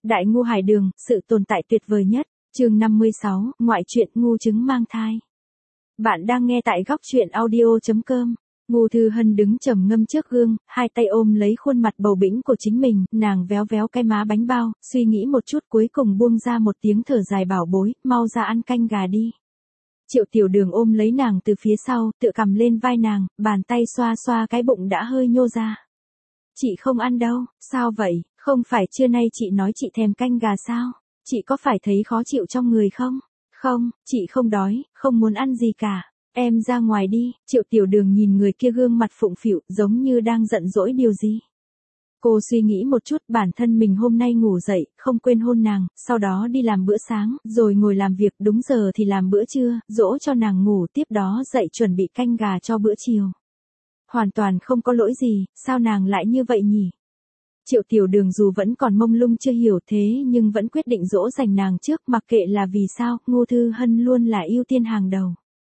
Đại ngu hải đường, sự tồn tại tuyệt vời nhất. Chương 56, ngoại truyện ngu trứng mang thai. Bạn đang nghe tại góc truyện audio.com. Ngô Thư Hân đứng trầm ngâm trước gương, hai tay ôm lấy khuôn mặt bầu bĩnh của chính mình, nàng véo véo cái má bánh bao, suy nghĩ một chút cuối cùng buông ra một tiếng thở dài bảo bối, mau ra ăn canh gà đi. Triệu Tiểu Đường ôm lấy nàng từ phía sau, tựa cầm lên vai nàng, bàn tay xoa xoa cái bụng đã hơi nhô ra. Chị không ăn đâu, sao vậy, không phải trưa nay chị nói chị thèm canh gà sao? Chị có phải thấy khó chịu trong người không? Không, chị không đói, không muốn ăn gì cả. Em ra ngoài đi. Triệu Tiểu Đường nhìn người kia gương mặt phụng phịu, giống như đang giận dỗi điều gì. Cô suy nghĩ một chút, bản thân mình hôm nay ngủ dậy, không quên hôn nàng, sau đó đi làm bữa sáng, rồi ngồi làm việc đúng giờ thì làm bữa trưa, dỗ cho nàng ngủ, tiếp đó dậy chuẩn bị canh gà cho bữa chiều. Hoàn toàn không có lỗi gì, sao nàng lại như vậy nhỉ? Triệu Tiểu Đường dù vẫn còn mông lung chưa hiểu thế nhưng vẫn quyết định dỗ dành nàng trước, mặc kệ là vì sao, Ngô Thư Hân luôn là ưu tiên hàng đầu.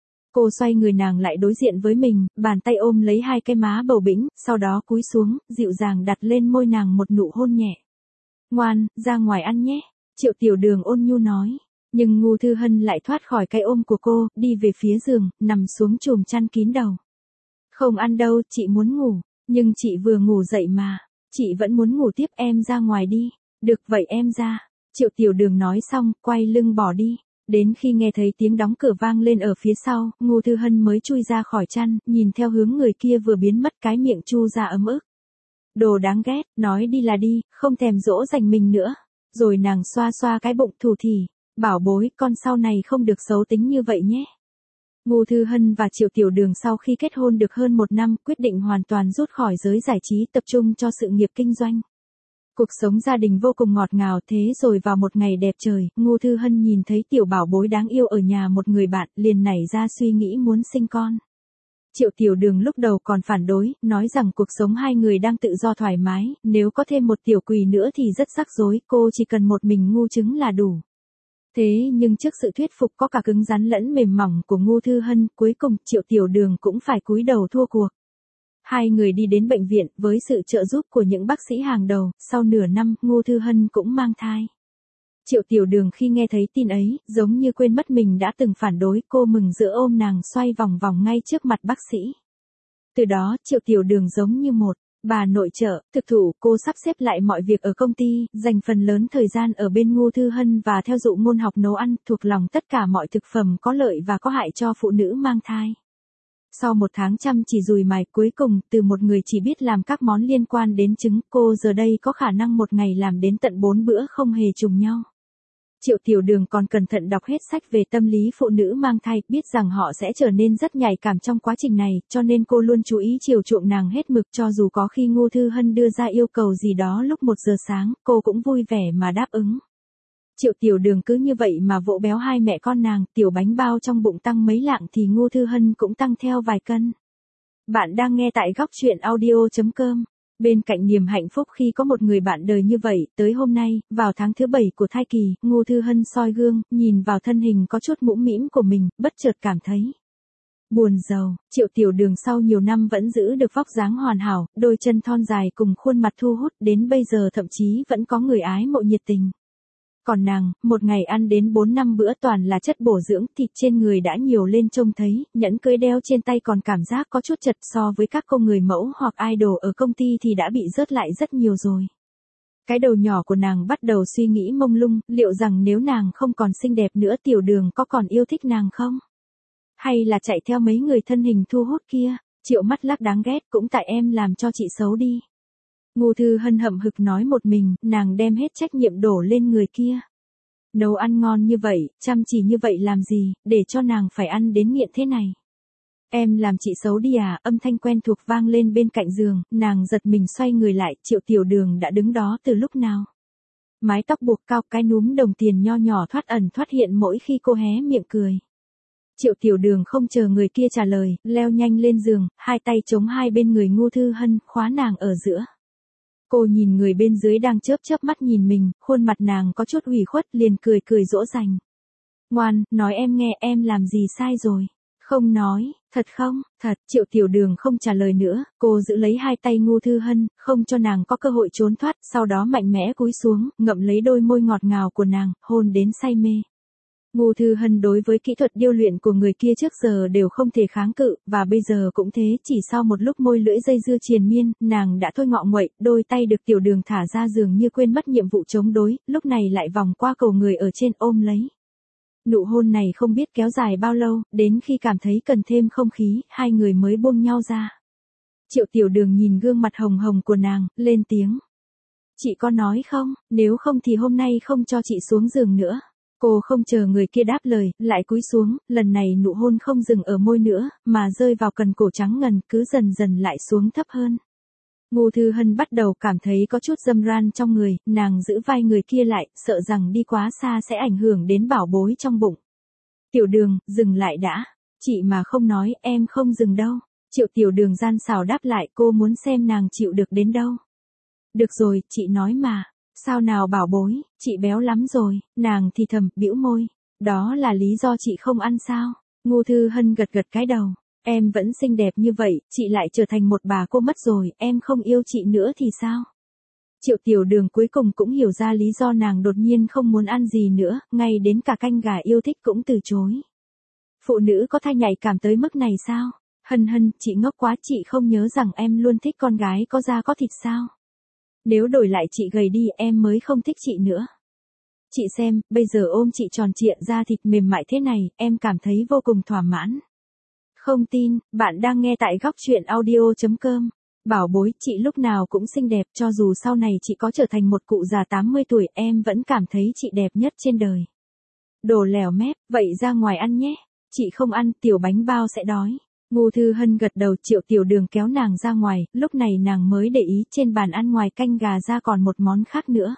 Cô xoay người nàng lại đối diện với mình, bàn tay ôm lấy hai cái má bầu bĩnh, sau đó cúi xuống, dịu dàng đặt lên môi nàng một nụ hôn nhẹ. Ngoan, ra ngoài ăn nhé, Triệu Tiểu Đường ôn nhu nói. Nhưng Ngô Thư Hân lại thoát khỏi cái ôm của cô, đi về phía giường, nằm xuống chùm chăn kín đầu. Không ăn đâu, chị muốn ngủ, nhưng chị vừa ngủ dậy mà. Chị vẫn muốn ngủ tiếp, em ra ngoài đi. Được vậy em ra. Triệu Tiểu Đường nói xong, quay lưng bỏ đi. Đến khi nghe thấy tiếng đóng cửa vang lên ở phía sau, Ngô Thư Hân mới chui ra khỏi chăn, nhìn theo hướng người kia vừa biến mất, cái miệng chu ra ấm ức. Đồ đáng ghét, nói đi là đi, không thèm dỗ dành mình nữa. Rồi nàng xoa xoa cái bụng thủ thỉ. Bảo bối, con sau này không được xấu tính như vậy nhé. Ngô Thư Hân và Triệu Tiểu Đường sau khi kết hôn được hơn 1 năm, quyết định hoàn toàn rút khỏi giới giải trí, tập trung cho sự nghiệp kinh doanh. Cuộc sống gia đình vô cùng ngọt ngào, thế rồi vào một ngày đẹp trời, Ngô Thư Hân nhìn thấy tiểu bảo bối đáng yêu ở nhà một người bạn, liền nảy ra suy nghĩ muốn sinh con. Triệu Tiểu Đường lúc đầu còn phản đối, nói rằng cuộc sống hai người đang tự do thoải mái, nếu có thêm một tiểu quỷ nữa thì rất rắc rối, cô chỉ cần một mình ngu trứng là đủ. Thế nhưng trước sự thuyết phục có cả cứng rắn lẫn mềm mỏng của Ngô Thư Hân, cuối cùng Triệu Tiểu Đường cũng phải cúi đầu thua cuộc. Hai người đi đến bệnh viện, với sự trợ giúp của những bác sĩ hàng đầu, sau nửa năm, Ngô Thư Hân cũng mang thai. Triệu Tiểu Đường khi nghe thấy tin ấy, giống như quên mất mình đã từng phản đối, cô mừng rỡ ôm nàng xoay vòng vòng ngay trước mặt bác sĩ. Từ đó, Triệu Tiểu Đường giống như một bà nội trợ, thực thụ, cô sắp xếp lại mọi việc ở công ty, dành phần lớn thời gian ở bên Ngô Thư Hân và theo dụ môn học nấu ăn, thuộc lòng tất cả mọi thực phẩm có lợi và có hại cho phụ nữ mang thai. Sau 1 tháng chăm chỉ dùi mài, cuối cùng, từ một người chỉ biết làm các món liên quan đến trứng, cô giờ đây có khả năng một ngày làm đến tận 4 bữa không hề trùng nhau. Triệu Tiểu Đường còn cẩn thận đọc hết sách về tâm lý phụ nữ mang thai, biết rằng họ sẽ trở nên rất nhạy cảm trong quá trình này, cho nên cô luôn chú ý chiều chuộng nàng hết mực, cho dù có khi Ngô Thư Hân đưa ra yêu cầu gì đó lúc 1 giờ sáng, cô cũng vui vẻ mà đáp ứng. Triệu Tiểu Đường cứ như vậy mà vỗ béo hai mẹ con nàng, tiểu bánh bao trong bụng tăng mấy lạng thì Ngô Thư Hân cũng tăng theo vài cân. Bạn đang nghe tại góc truyện audio.com. Bên cạnh niềm hạnh phúc khi có một người bạn đời như vậy, tới hôm nay, vào tháng thứ 7 của thai kỳ, Ngô Thư Hân soi gương, nhìn vào thân hình có chút mũm mĩm của mình, bất chợt cảm thấy buồn rầu. Triệu Tiểu Đường sau nhiều năm vẫn giữ được vóc dáng hoàn hảo, đôi chân thon dài cùng khuôn mặt thu hút, đến bây giờ thậm chí vẫn có người ái mộ nhiệt tình. Còn nàng, một ngày ăn đến 4-5 bữa toàn là chất bổ dưỡng, thịt trên người đã nhiều lên trông thấy, nhẫn cưới đeo trên tay còn cảm giác có chút chật, so với các cô người mẫu hoặc idol ở công ty thì đã bị rớt lại rất nhiều rồi. Cái đầu nhỏ của nàng bắt đầu suy nghĩ mông lung, liệu rằng nếu nàng không còn xinh đẹp nữa Tiểu Đường có còn yêu thích nàng không? Hay là chạy theo mấy người thân hình thu hút kia? Triệu Mắt Lắc đáng ghét, cũng tại em làm cho chị xấu đi. Ngô Thư Hân hậm hực nói một mình, nàng đem hết trách nhiệm đổ lên người kia. Nấu ăn ngon như vậy, chăm chỉ như vậy làm gì, để cho nàng phải ăn đến nghiện thế này. Em làm chị xấu đi à, âm thanh quen thuộc vang lên bên cạnh giường, nàng giật mình xoay người lại, Triệu Tiểu Đường đã đứng đó từ lúc nào. Mái tóc buộc cao, cái núm đồng tiền nho nhỏ thoát ẩn thoát hiện mỗi khi cô hé miệng cười. Triệu Tiểu Đường không chờ người kia trả lời, leo nhanh lên giường, hai tay chống hai bên người Ngô Thư Hân, khóa nàng ở giữa. Cô nhìn người bên dưới đang chớp chớp mắt nhìn mình, khuôn mặt nàng có chút ủy khuất, liền cười cười dỗ dành. Ngoan, nói em nghe, em làm gì sai rồi? Không nói, Thật không? Thật, Triệu Tiểu Đường không trả lời nữa, cô giữ lấy hai tay Ngô Thư Hân, không cho nàng có cơ hội trốn thoát, sau đó mạnh mẽ cúi xuống, ngậm lấy đôi môi ngọt ngào của nàng, hôn đến say mê. Ngô Thư Hân đối với kỹ thuật điêu luyện của người kia trước giờ đều không thể kháng cự, và bây giờ cũng thế, chỉ sau một lúc môi lưỡi dây dưa triền miên, nàng đã thôi ngọ nguậy, đôi tay được Tiểu Đường thả ra dường như quên mất nhiệm vụ chống đối, lúc này lại vòng qua cầu người ở trên ôm lấy. Nụ hôn này không biết kéo dài bao lâu, đến khi cảm thấy cần thêm không khí, hai người mới buông nhau ra. Triệu Tiểu Đường nhìn gương mặt hồng hồng của nàng, lên tiếng. Chị có nói không, nếu không thì hôm nay không cho chị xuống giường nữa. Cô không chờ người kia đáp lời, lại cúi xuống, lần này nụ hôn không dừng ở môi nữa, mà rơi vào cần cổ trắng ngần, cứ dần dần lại xuống thấp hơn. Ngô Thư Hân bắt đầu cảm thấy có chút dâm ran trong người, nàng giữ vai người kia lại, sợ rằng đi quá xa sẽ ảnh hưởng đến bảo bối trong bụng. Tiểu Đường, dừng lại đã. Chị mà không nói, em không dừng đâu. Triệu Tiểu Đường gian xảo đáp lại, cô muốn xem nàng chịu được đến đâu. Được rồi, chị nói mà. Sao nào bảo bối, chị béo lắm rồi, nàng thì thầm, bĩu môi. Đó là lý do chị không ăn sao? Ngô Thư Hân gật gật cái đầu. Em vẫn xinh đẹp như vậy, chị lại trở thành một bà cô mất rồi, em không yêu chị nữa thì sao? Triệu Tiểu Đường cuối cùng cũng hiểu ra lý do nàng đột nhiên không muốn ăn gì nữa, ngay đến cả canh gà yêu thích cũng từ chối. Phụ nữ có thai nhạy cảm tới mức này sao? Hân Hân, chị ngốc quá, chị không nhớ rằng em luôn thích con gái có da có thịt sao? Nếu đổi lại chị gầy đi em mới không thích chị nữa. Chị xem, bây giờ ôm chị tròn trịa da thịt mềm mại thế này, em cảm thấy vô cùng thỏa mãn. Không tin, bạn đang nghe tại góc truyện audio.com. Bảo bối, chị lúc nào cũng xinh đẹp, cho dù sau này chị có trở thành một cụ già 80 tuổi, em vẫn cảm thấy chị đẹp nhất trên đời. Đồ lèo mép, vậy ra ngoài ăn nhé. Chị không ăn, tiểu bánh bao sẽ đói. Ngô Thư Hân gật đầu, Triệu Tiểu Đường kéo nàng ra ngoài, lúc này nàng mới để ý trên bàn ăn ngoài canh gà ra còn một món khác nữa.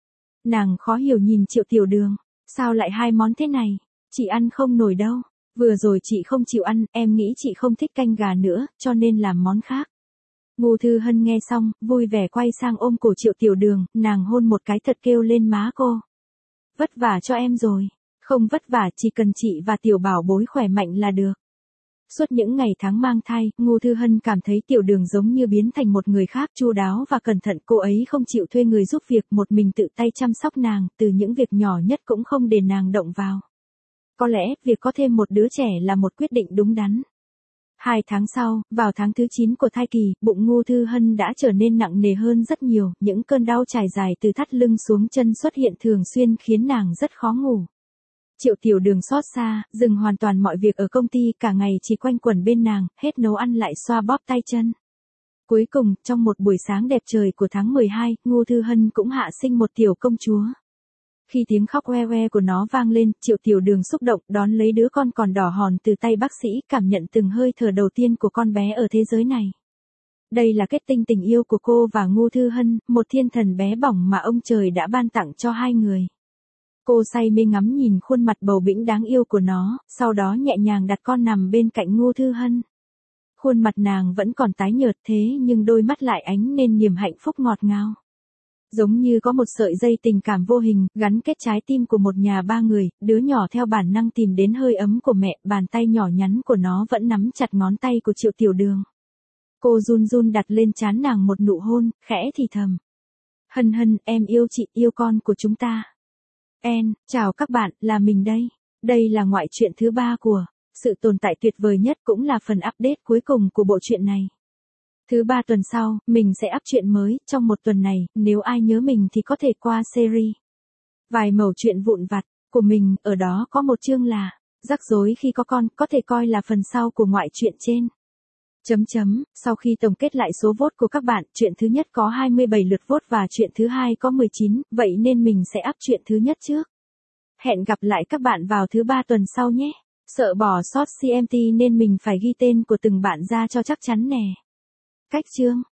Nàng khó hiểu nhìn Triệu Tiểu Đường, sao lại hai món thế này, chị ăn không nổi đâu. Vừa rồi chị không chịu ăn, em nghĩ chị không thích canh gà nữa, cho nên làm món khác. Ngô Thư Hân nghe xong, vui vẻ quay sang ôm cổ Triệu Tiểu Đường, nàng hôn một cái thật kêu lên má cô. Vất vả cho em rồi. Không vất vả, chỉ cần chị và tiểu bảo bối khỏe mạnh là được. Suốt những ngày tháng mang thai, Ngô Thư Hân cảm thấy Tiểu Đường giống như biến thành một người khác, chu đáo và cẩn thận, cô ấy không chịu thuê người giúp việc, một mình tự tay chăm sóc nàng, từ những việc nhỏ nhất cũng không để nàng động vào. Có lẽ, việc có thêm một đứa trẻ là một quyết định đúng đắn. 2 tháng sau, vào tháng thứ 9 của thai kỳ, bụng Ngô Thư Hân đã trở nên nặng nề hơn rất nhiều, những cơn đau trải dài từ thắt lưng xuống chân xuất hiện thường xuyên khiến nàng rất khó ngủ. Triệu Tiểu Đường xót xa, dừng hoàn toàn mọi việc ở công ty, cả ngày chỉ quanh quẩn bên nàng, hết nấu ăn lại xoa bóp tay chân. Cuối cùng, trong một buổi sáng đẹp trời của tháng 12, Ngô Thư Hân cũng hạ sinh một tiểu công chúa. Khi tiếng khóc oe oe của nó vang lên, Triệu Tiểu Đường xúc động đón lấy đứa con còn đỏ hòn từ tay bác sĩ, cảm nhận từng hơi thở đầu tiên của con bé ở thế giới này. Đây là kết tinh tình yêu của cô và Ngô Thư Hân, một thiên thần bé bỏng mà ông trời đã ban tặng cho hai người. Cô say mê ngắm nhìn khuôn mặt bầu bĩnh đáng yêu của nó, sau đó nhẹ nhàng đặt con nằm bên cạnh Ngô Thư Hân. Khuôn mặt nàng vẫn còn tái nhợt thế nhưng đôi mắt lại ánh lên niềm hạnh phúc ngọt ngào. Giống như có một sợi dây tình cảm vô hình, gắn kết trái tim của một nhà ba người, đứa nhỏ theo bản năng tìm đến hơi ấm của mẹ, bàn tay nhỏ nhắn của nó vẫn nắm chặt ngón tay của Triệu Tiểu Đường. Cô run run đặt lên trán nàng một nụ hôn, khẽ thì thầm. Hân Hân, em yêu chị, yêu con của chúng ta. Chào các bạn, là mình đây. Đây là ngoại truyện thứ 3 của Sự Tồn Tại Tuyệt Vời Nhất, cũng là phần update cuối cùng của bộ truyện này. Thứ 3 tuần sau, mình sẽ up truyện mới, trong một tuần này, nếu ai nhớ mình thì có thể qua series. Vài mẩu chuyện vụn vặt của mình, ở đó có một chương là rắc rối khi có con, có thể coi là phần sau của ngoại truyện trên. Sau khi tổng kết lại số vote của các bạn, truyện thứ nhất có 27 lượt vote và truyện thứ hai có 19, vậy nên mình sẽ up truyện thứ nhất trước. Hẹn gặp lại các bạn vào thứ 3 tuần sau nhé. Sợ bỏ sót CMT nên mình phải ghi tên của từng bạn ra cho chắc chắn nè. Cách chương